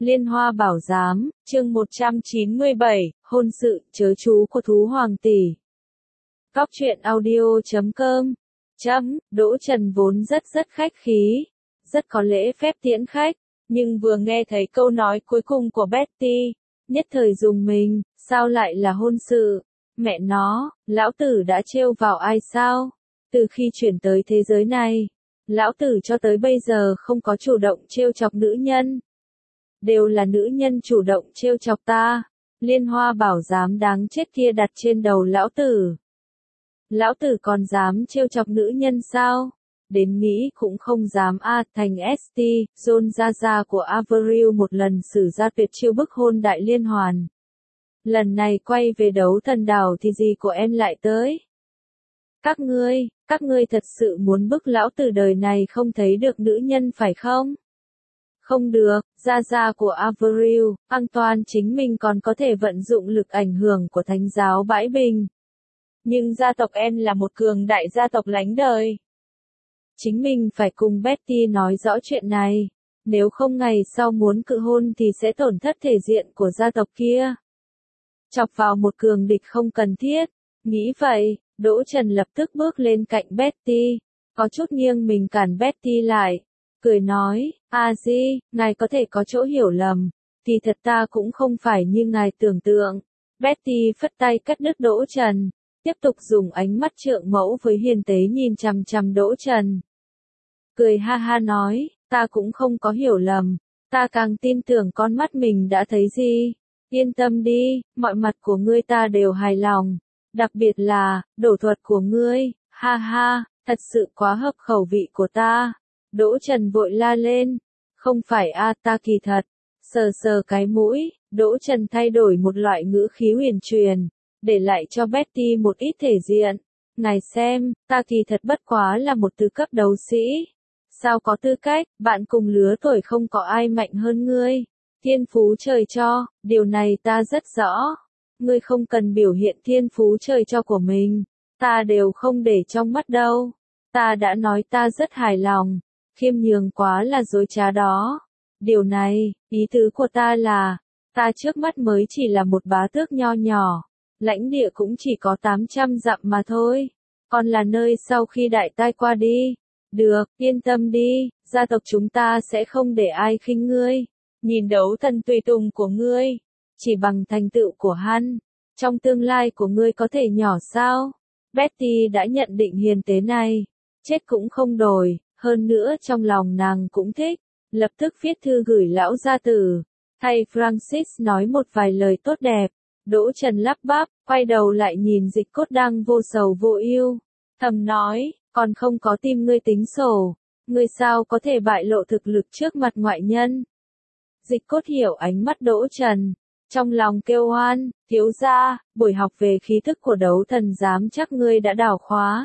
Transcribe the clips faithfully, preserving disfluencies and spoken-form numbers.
Liên Hoa Bảo Giám, chương một trăm chín mươi bảy, hôn sự, chớ chú của thú hoàng tỷ. Góc truyện audio chấm com. Chấm, Đỗ Trần vốn rất rất khách khí, rất có lễ phép tiễn khách, nhưng vừa nghe thấy câu nói cuối cùng của Betty, nhất thời rùng mình, sao lại là hôn sự? Mẹ nó, lão tử đã trêu vào ai sao? Từ khi chuyển tới thế giới này, lão tử cho tới bây giờ không có chủ động trêu chọc nữ nhân. Đều là nữ nhân chủ động trêu chọc ta. Liên Hoa Bảo Giám đáng chết kia đặt trên đầu lão tử. Lão tử còn dám trêu chọc nữ nhân sao? Đến nghĩ cũng không dám a. Thành ét tê, John Gia Gia của Avril một lần sử ra tuyệt chiêu bức hôn đại liên hoàn. Lần này quay về đấu thần đảo thì gì của em lại tới? Các ngươi, các ngươi thật sự muốn bức lão tử đời này không thấy được nữ nhân phải không? Không được, Gia Gia của Avril, Antoine chính mình còn có thể vận dụng lực ảnh hưởng của thánh giáo bãi bình. Nhưng gia tộc em là một cường đại gia tộc lánh đời. Chính mình phải cùng Betty nói rõ chuyện này, nếu không ngày sau muốn cự hôn thì sẽ tổn thất thể diện của gia tộc kia. Chọc vào một cường địch không cần thiết, nghĩ vậy, Đỗ Trần lập tức bước lên cạnh Betty, có chút nghiêng mình cản Betty lại, cười nói, a di, ngài có thể có chỗ hiểu lầm, thì thật ta cũng không phải như ngài tưởng tượng. Betty phất tay cắt đứt Đỗ Trần, tiếp tục dùng ánh mắt trượng mẫu với hiền tế nhìn chằm chằm Đỗ Trần. Cười ha ha nói, ta cũng không có hiểu lầm, ta càng tin tưởng con mắt mình đã thấy gì. Yên tâm đi, mọi mặt của ngươi ta đều hài lòng, đặc biệt là, đổ thuật của ngươi, ha ha, thật sự quá hợp khẩu vị của ta. Đỗ Trần vội la lên, không phải a ta kỳ thật, sờ sờ cái mũi, Đỗ Trần thay đổi một loại ngữ khí huyền truyền, để lại cho Betty một ít thể diện. Ngài xem, ta kỳ thật bất quá là một tứ cấp đấu sĩ. Sao có tư cách, bạn cùng lứa tuổi không có ai mạnh hơn ngươi. Thiên phú trời cho, điều này ta rất rõ. Ngươi không cần biểu hiện thiên phú trời cho của mình, ta đều không để trong mắt đâu. Ta đã nói ta rất hài lòng, khiêm nhường quá là dối trá đó. Điều này, ý tứ của ta là, ta trước mắt mới chỉ là một bá tước nho nhỏ, lãnh địa cũng chỉ có tám trăm dặm mà thôi, còn là nơi sau khi đại tai qua đi. Được, yên tâm đi, gia tộc chúng ta sẽ không để ai khinh ngươi. Nhìn đấu thần tùy tùng của ngươi, chỉ bằng thành tựu của hắn, trong tương lai của ngươi có thể nhỏ sao? Betty đã nhận định hiền tế này, chết cũng không đổi, hơn nữa trong lòng nàng cũng thích, lập tức viết thư gửi lão gia tử, thay Francis nói một vài lời tốt đẹp. Đỗ Trần lắp bắp, quay đầu lại nhìn Dịch Cốt đang vô sầu vô ưu, thầm nói, còn không có tim ngươi tính sổ, ngươi sao có thể bại lộ thực lực trước mặt ngoại nhân? Dịch Cốt hiểu ánh mắt Đỗ Trần, trong lòng kêu oan, thiếu gia, buổi học về khí thức của đấu thần giám chắc ngươi đã đào khóa.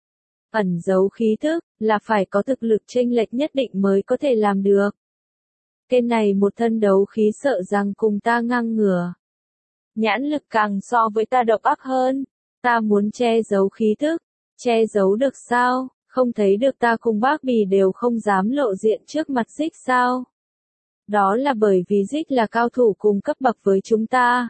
Ẩn giấu khí thức, là phải có thực lực chênh lệch nhất định mới có thể làm được. Cái này một thân đấu khí sợ rằng cùng ta ngang ngửa. Nhãn lực càng so với ta độc ác hơn, ta muốn che giấu khí thức, che giấu được sao, không thấy được ta cùng bác bì đều không dám lộ diện trước mặt Dích sao? Đó là bởi vì Dích là cao thủ cùng cấp bậc với chúng ta.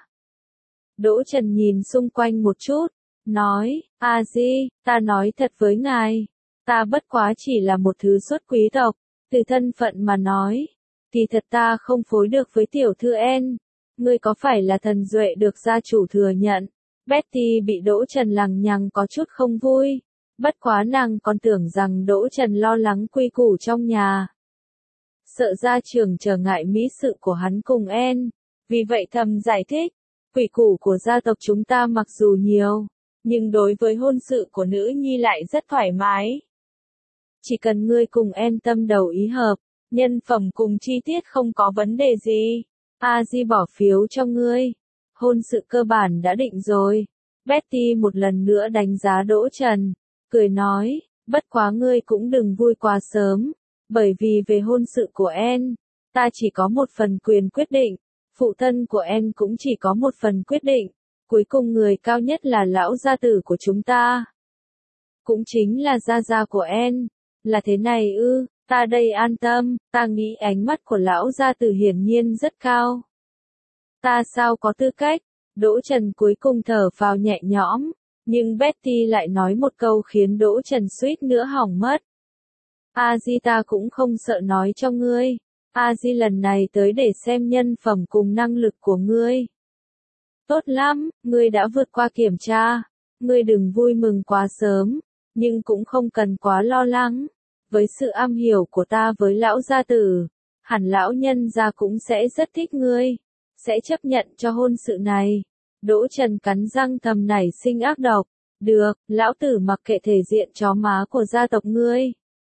Đỗ Trần nhìn xung quanh một chút, nói, a di, ta nói thật với ngài, ta bất quá chỉ là một thứ xuất quý tộc, từ thân phận mà nói, thì thật ta không phối được với tiểu thư En. Ngươi có phải là thần duệ được gia chủ thừa nhận? Betty bị Đỗ Trần lằng nhằng có chút không vui, bất quá nàng còn tưởng rằng Đỗ Trần lo lắng quy củ trong nhà. Sợ gia trưởng trở ngại mỹ sự của hắn cùng En, vì vậy thầm giải thích, quy củ của gia tộc chúng ta mặc dù nhiều, nhưng đối với hôn sự của nữ nhi lại rất thoải mái. Chỉ cần ngươi cùng En tâm đầu ý hợp, nhân phẩm cùng chi tiết không có vấn đề gì, a di bỏ phiếu cho ngươi. Hôn sự cơ bản đã định rồi. Betty một lần nữa đánh giá Đỗ Trần, cười nói, bất quá ngươi cũng đừng vui quá sớm, bởi vì về hôn sự của En, ta chỉ có một phần quyền quyết định, phụ thân của En cũng chỉ có một phần quyết định, cuối cùng người cao nhất là lão gia tử của chúng ta. Cũng chính là gia gia của En, là thế này ư, Ta đây an tâm, ta nghĩ ánh mắt của lão gia tử hiển nhiên rất cao. Ta sao có tư cách? Đỗ Trần cuối cùng thở phào nhẹ nhõm, nhưng Betty lại nói một câu khiến Đỗ Trần suýt nữa hỏng mất. A Di ta cũng không sợ nói cho ngươi. A Di lần này tới để xem nhân phẩm cùng năng lực của ngươi. Tốt lắm, ngươi đã vượt qua kiểm tra. Ngươi đừng vui mừng quá sớm, nhưng cũng không cần quá lo lắng. Với sự am hiểu của ta với lão gia tử, hẳn lão nhân gia cũng sẽ rất thích ngươi, sẽ chấp nhận cho hôn sự này. Đỗ Trần cắn răng thầm nảy sinh ác độc. Được, lão tử mặc kệ thể diện chó má của gia tộc ngươi.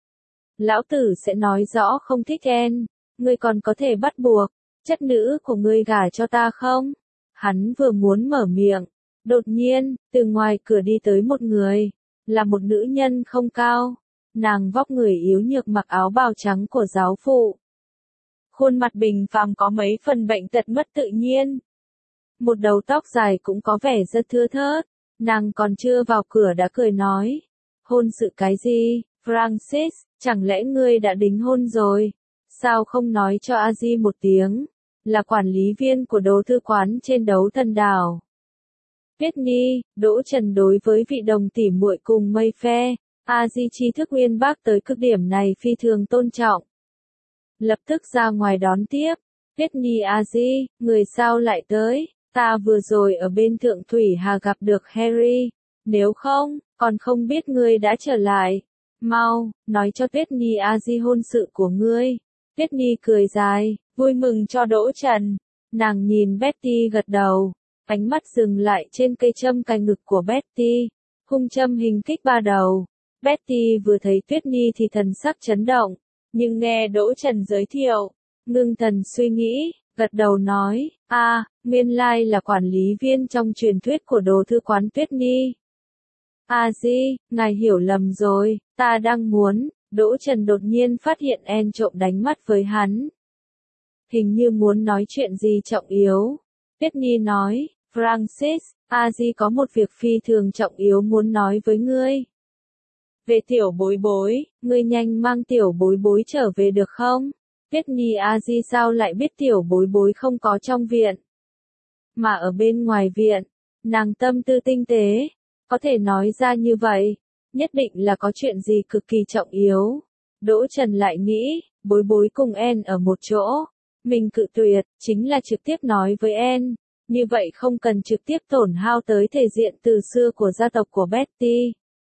Lão tử sẽ nói rõ không thích en, ngươi còn có thể bắt buộc, chất nữ của ngươi gả cho ta không? Hắn vừa muốn mở miệng, đột nhiên, từ ngoài cửa đi tới một người, là một nữ nhân không cao, nàng vóc người yếu nhược mặc áo bào trắng của giáo phụ. Khuôn mặt bình phàm có mấy phần bệnh tật mất tự nhiên. Một đầu tóc dài cũng có vẻ rất thưa thớt, nàng còn chưa vào cửa đã cười nói. Hôn sự cái gì, Francis, chẳng lẽ ngươi đã đính hôn rồi? Sao không nói cho A Di một tiếng, là quản lý viên của đấu thư quán trên đấu thần đảo. Whitney, Đỗ Trần đối với vị đồng tỉ muội cùng mây phe, A Di tri thức uyên bác tới cực điểm này phi thường tôn trọng. Lập tức ra ngoài đón tiếp. Whitney A Di, người sao lại tới? Ta vừa rồi ở bên Thượng Thủy Hà gặp được Harry, nếu không, còn không biết ngươi đã trở lại. Mau, nói cho Whitney A Di hôn sự của ngươi. Whitney cười dài, vui mừng cho Đỗ Trần. Nàng nhìn Betty gật đầu, ánh mắt dừng lại trên cây châm cài ngực của Betty, hung châm hình kích ba đầu. Betty vừa thấy Whitney thì thần sắc chấn động, nhưng nghe Đỗ Trần giới thiệu, ngưng thần suy nghĩ, gật đầu nói, a, à, nguyên lai là quản lý viên trong truyền thuyết của đồ thư quán Whitney. A Di, ngài hiểu lầm rồi, ta đang muốn. Đỗ Trần đột nhiên phát hiện En trộm đánh mắt với hắn. Hình như muốn nói chuyện gì trọng yếu. Whitney nói, Francis, A Di có một việc phi thường trọng yếu muốn nói với ngươi. Về tiểu bối bối, ngươi nhanh mang tiểu bối bối trở về được không? Whitney A Di sao lại biết tiểu bối bối không có trong viện, mà ở bên ngoài viện. Nàng tâm tư tinh tế, có thể nói ra như vậy, nhất định là có chuyện gì cực kỳ trọng yếu. Đỗ Trần lại nghĩ, bối bối cùng En ở một chỗ, mình cự tuyệt, chính là trực tiếp nói với En, như vậy không cần trực tiếp tổn hao tới thể diện từ xưa của gia tộc của Betty.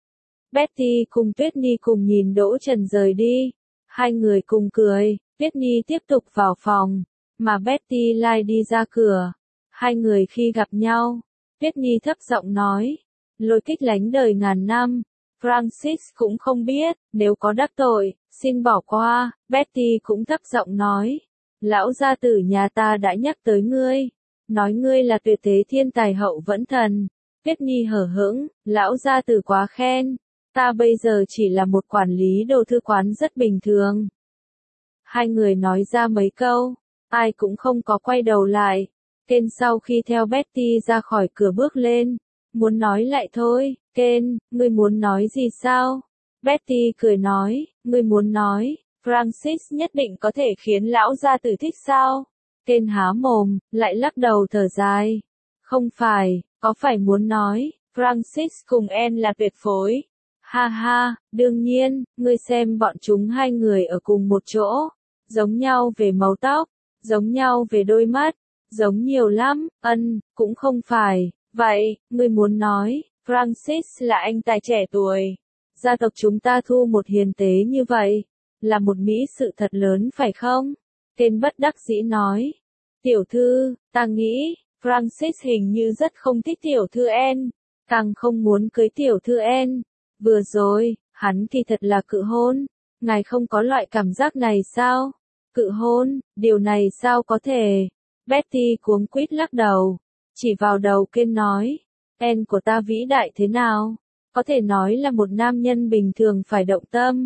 Betty cùng Whitney cùng nhìn Đỗ Trần rời đi, hai người cùng cười. Whitney tiếp tục vào phòng, mà Betty lại đi ra cửa. Hai người khi gặp nhau, Whitney thấp giọng nói, lôi kích lánh đời ngàn năm. Francis cũng không biết, nếu có đắc tội, xin bỏ qua. Betty cũng thấp giọng nói, lão gia tử nhà ta đã nhắc tới ngươi, nói ngươi là tuyệt thế thiên tài hậu vẫn thần. Whitney hở hững, lão gia tử quá khen, ta bây giờ chỉ là một quản lý đồ thư quán rất bình thường. Hai người nói ra mấy câu, ai cũng không có quay đầu lại. Ken sau khi theo Betty ra khỏi cửa bước lên, muốn nói lại thôi. Ken, ngươi muốn nói gì sao? Betty cười nói, ngươi muốn nói, Francis nhất định có thể khiến lão gia tử thích sao? Ken há mồm, lại lắc đầu thở dài. Không phải, có phải muốn nói, Francis cùng En là tuyệt phối. Ha ha, đương nhiên, ngươi xem bọn chúng hai người ở cùng một chỗ, giống nhau về màu tóc, giống nhau về đôi mắt, giống nhiều lắm. Ân, cũng không phải. Vậy, ngươi muốn nói, Francis là anh tài trẻ tuổi. Gia tộc chúng ta thu một hiền tế như vậy, là một mỹ sự thật lớn phải không? Ken bất đắc dĩ nói. Tiểu thư, ta nghĩ, Francis hình như rất không thích tiểu thư En, càng không muốn cưới tiểu thư En. Vừa rồi, hắn thì thật là cự hôn. Ngài không có loại cảm giác này sao? Cự hôn, điều này sao có thể? Betty cuống quýt lắc đầu, chỉ vào đầu Ken nói, En của ta vĩ đại thế nào? Có thể nói là một nam nhân bình thường phải động tâm.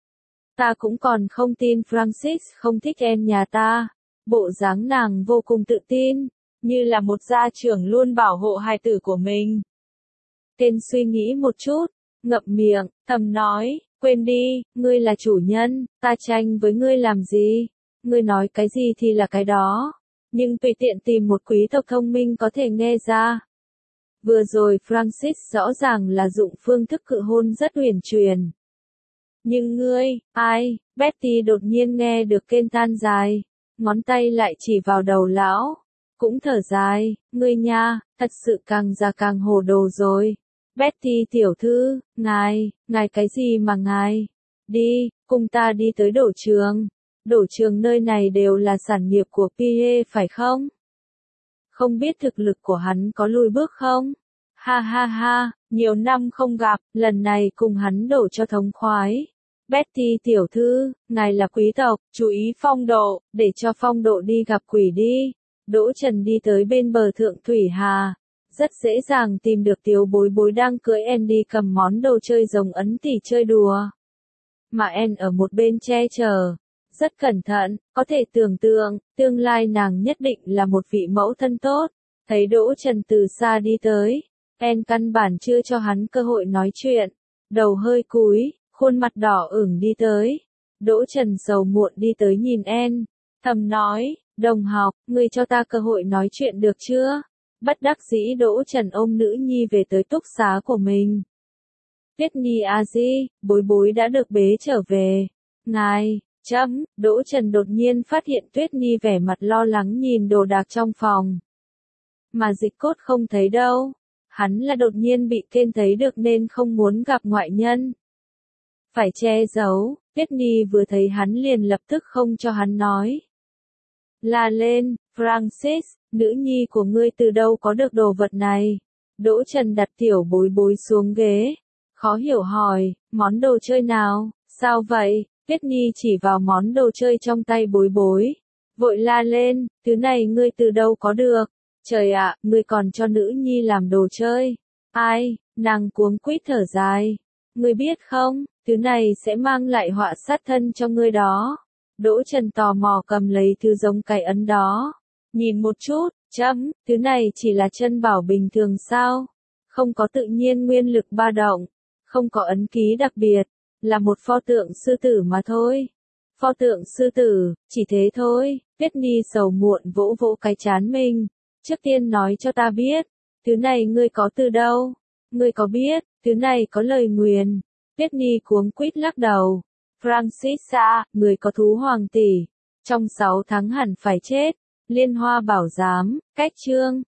Ta cũng còn không tin Francis không thích En nhà ta. Bộ dáng nàng vô cùng tự tin, như là một gia trưởng luôn bảo hộ hài tử của mình. Ken suy nghĩ một chút, ngậm miệng, thầm nói, Quên đi, ngươi là chủ nhân, ta tranh với ngươi làm gì? Ngươi nói cái gì thì là cái đó. Nhưng tùy tiện tìm một quý tộc thông minh có thể nghe ra. Vừa rồi Francis rõ ràng là dụng phương thức cự hôn rất huyền truyền. Nhưng ngươi, ai? Betty đột nhiên nghe được kêu than dài. Ngón tay lại chỉ vào đầu lão. Cũng thở dài, ngươi nha, thật sự càng già càng hồ đồ rồi. Betty tiểu thư, ngài, ngài cái gì mà ngài? Đi, cùng ta đi tới đổ trường. Đổ trường nơi này đều là sản nghiệp của Pierre phải không? Không biết thực lực của hắn có lùi bước không? Ha ha ha, nhiều năm không gặp, lần này cùng hắn đổ cho thống khoái. Betty tiểu thư, ngài là quý tộc, chú ý phong độ, để cho phong độ đi gặp quỷ đi. Đỗ Trần đi tới bên bờ thượng Thủy Hà. Rất dễ dàng tìm được Tiếu Bối Bối đang cưỡi Andy cầm món đồ chơi rồng ấn tỉ chơi đùa. Mà Ann ở một bên che chở. Rất cẩn thận, có thể tưởng tượng, tương lai nàng nhất định là một vị mẫu thân tốt. Thấy Đỗ Trần từ xa đi tới, Ann căn bản chưa cho hắn cơ hội nói chuyện. Đầu hơi cúi, khuôn mặt đỏ ửng đi tới. Đỗ Trần sầu muộn đi tới nhìn Ann, thầm nói, đồng học, ngươi cho ta cơ hội nói chuyện được chưa? Bất đắc dĩ Đỗ Trần ôm nữ nhi về tới túc xá của mình. Tuyết Nhi a di, Bối Bối đã được bế trở về. Ngài, chấm, Đỗ Trần đột nhiên phát hiện Tuyết Nhi vẻ mặt lo lắng nhìn đồ đạc trong phòng. Mà Dịch Cốt không thấy đâu. Hắn là đột nhiên bị kên thấy được nên không muốn gặp ngoại nhân. Phải che giấu, Tuyết Nhi vừa thấy hắn liền lập tức không cho hắn nói. La lên, Francis, nữ nhi của ngươi từ đâu có được đồ vật này? Đỗ Trần đặt Tiểu Bối Bối xuống ghế. Khó hiểu hỏi, món đồ chơi nào? Sao vậy? Tuyết Nhi chỉ vào món đồ chơi trong tay Bối Bối. Vội la lên, thứ này ngươi từ đâu có được? Trời ạ, ngươi còn cho nữ nhi làm đồ chơi. Ai, nàng cuống quýt thở dài. Ngươi biết không, thứ này sẽ mang lại họa sát thân cho ngươi đó. Đỗ Trần tò mò cầm lấy thứ giống cái ấn đó. Nhìn một chút, chấm, thứ này chỉ là chân bảo bình thường sao? Không có tự nhiên nguyên lực ba động. Không có ấn ký đặc biệt. Là một pho tượng sư tử mà thôi. Pho tượng sư tử, chỉ thế thôi. Tuyết Nhi sầu muộn vỗ vỗ cái trán mình. Trước tiên nói cho ta biết, thứ này ngươi có từ đâu? Ngươi có biết, thứ này có lời nguyền. Tuyết Nhi cuống quýt lắc đầu. Francis à, người có thú hoàng tỷ. Trong sáu tháng hẳn phải chết. Liên Hoa bảo giám, cách chương.